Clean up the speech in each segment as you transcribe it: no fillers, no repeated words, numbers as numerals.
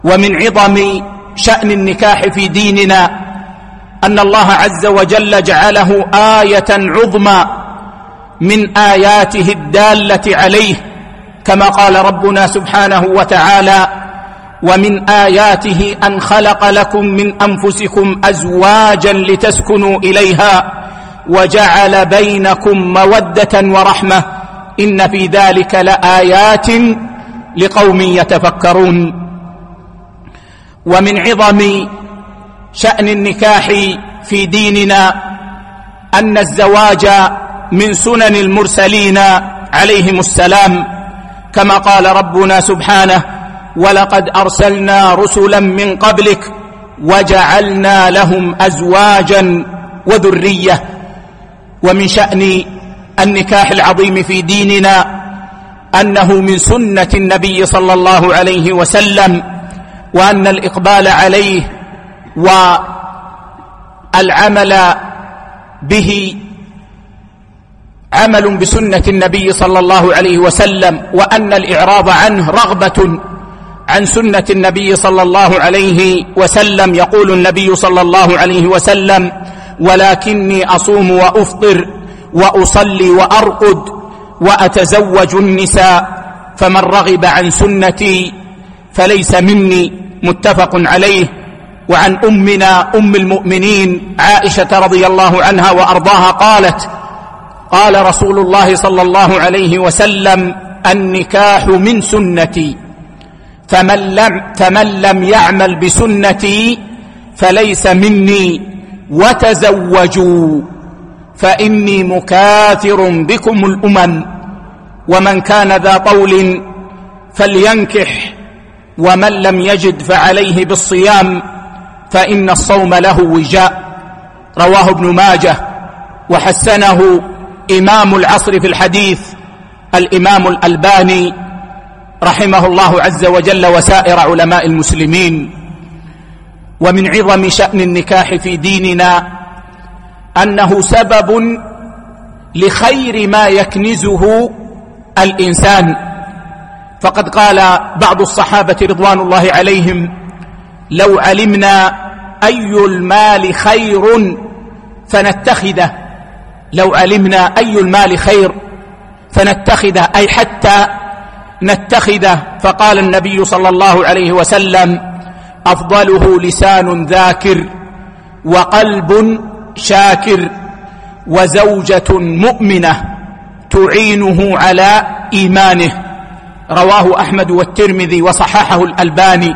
ومن عظم شأن النكاح في ديننا أن الله عز وجل جعله آية عظمى من آياته الدالة عليه، كما قال ربنا سبحانه وتعالى: ومن آياته أن خلق لكم من أنفسكم أزواجا لتسكنوا إليها وجعل بينكم مودة ورحمة إن في ذلك لآيات لقوم يتفكرون. ومن عظم شأن النكاح في ديننا أن الزواج من سنن المرسلين عليهم السلام، كما قال ربنا سبحانه: ولقد أرسلنا رسلا من قبلك وجعلنا لهم أزواجا وذرية. ومن شأن النكاح العظيم في ديننا أنه من سنة النبي صلى الله عليه وسلم، وأن الإقبال عليه والعمل به عمل بسنة النبي صلى الله عليه وسلم، وأن الإعراض عنه رغبة عن سنة النبي صلى الله عليه وسلم. يقول النبي صلى الله عليه وسلم: ولكني أصوم وأفطر وأصلي وأرقد وأتزوج النساء فمن رغب عن سنتي فليس مني. متفق عليه. وعن أمنا أم المؤمنين عائشة رضي الله عنها وأرضاها قالت: قال رسول الله صلى الله عليه وسلم: النكاح من سنتي فمن لم يعمل بسنتي فليس مني، وتزوجوا فإني مكاثر بكم الأمم، ومن كان ذا طول فلينكح، ومن لم يجد فعليه بالصيام فإن الصوم له وجاء. رواه ابن ماجه وحسنه إمام العصر في الحديث الإمام الألباني رحمه الله عز وجل وسائر علماء المسلمين. ومن عظم شأن النكاح في ديننا أنه سبب لخير ما يكنزه الإنسان، فقد قال بعض الصحابة رضوان الله عليهم: لو علمنا أي المال خير فنتخذه، لو علمنا أي المال خير فنتخذه، أي حتى نتخذه. فقال النبي صلى الله عليه وسلم: أفضله لسان ذاكر وقلب شاكر وزوجة مؤمنة تعينه على إيمانه. رواه أحمد والترمذي وصححه الألباني.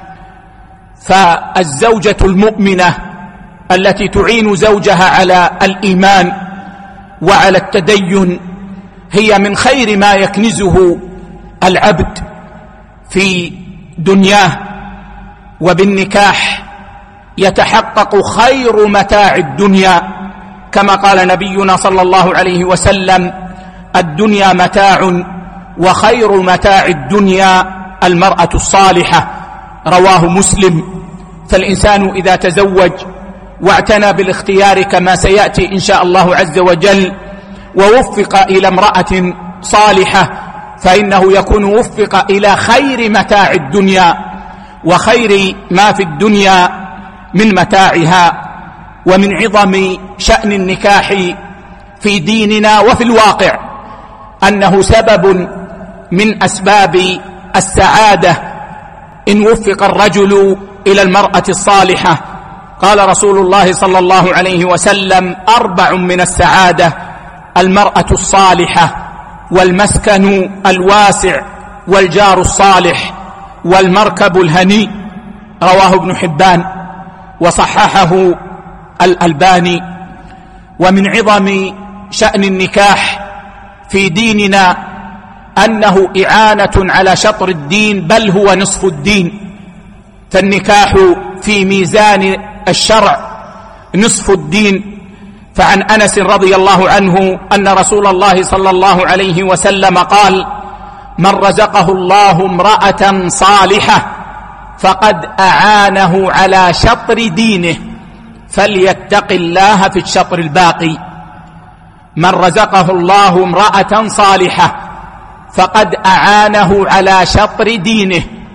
فالزوجة المؤمنة التي تعين زوجها على الإيمان وعلى التدين هي من خير ما يكنزه العبد في دنياه، وبالنكاح يتحقق خير متاع الدنيا، كما قال نبينا صلى الله عليه وسلم: الدنيا متاع وخير متاع الدنيا المرأة الصالحة. رواه مسلم. فالإنسان إذا تزوج واعتنى بالاختيار كما سيأتي إن شاء الله عز وجل، ووفق إلى امرأة صالحة، فإنه يكون وفق إلى خير متاع الدنيا وخير ما في الدنيا من متاعها. ومن عظم شأن النكاح في ديننا وفي الواقع أنه سبب من أسباب السعادة إن وفق الرجل إلى المرأة الصالحة. قال رسول الله صلى الله عليه وسلم: 4 من السعادة: المرأة الصالحة، والمسكن الواسع، والجار الصالح، والمركب الهني. رواه ابن حبان وصححه الألباني. ومن عظم شأن النكاح في ديننا أنه إعانة على شطر الدين، بل هو نصف الدين. فالنكاح في ميزان الشرع نصف الدين. فعن أنس رضي الله عنه أن رسول الله صلى الله عليه وسلم قال: من رزقه الله امرأة صالحة فقد أعانه على شطر دينه فليتق الله في الشطر الباقي. من رزقه الله امرأة صالحة فقد أعانه على شطر دينه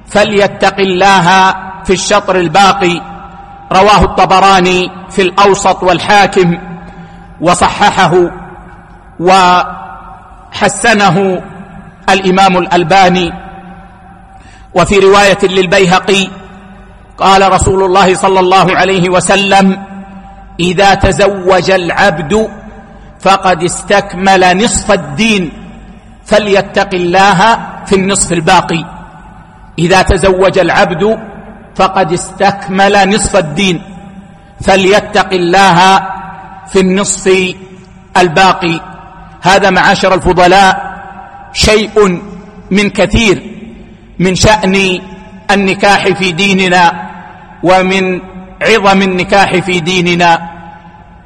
فليتق الله في الشطر الباقي. رواه الطبراني في الأوسط والحاكم وصححه وحسنه الإمام الألباني. وفي رواية للبيهقي قال رسول الله صلى الله عليه وسلم: إذا تزوج العبد فقد استكمل نصف الدين فليتق الله في النصف الباقي. إذا تزوج العبد فقد استكمل نصف الدين فليتق الله في النصف الباقي. هذا معاشر الفضلاء شيء من كثير من شأن النكاح في ديننا ومن عظم النكاح في ديننا.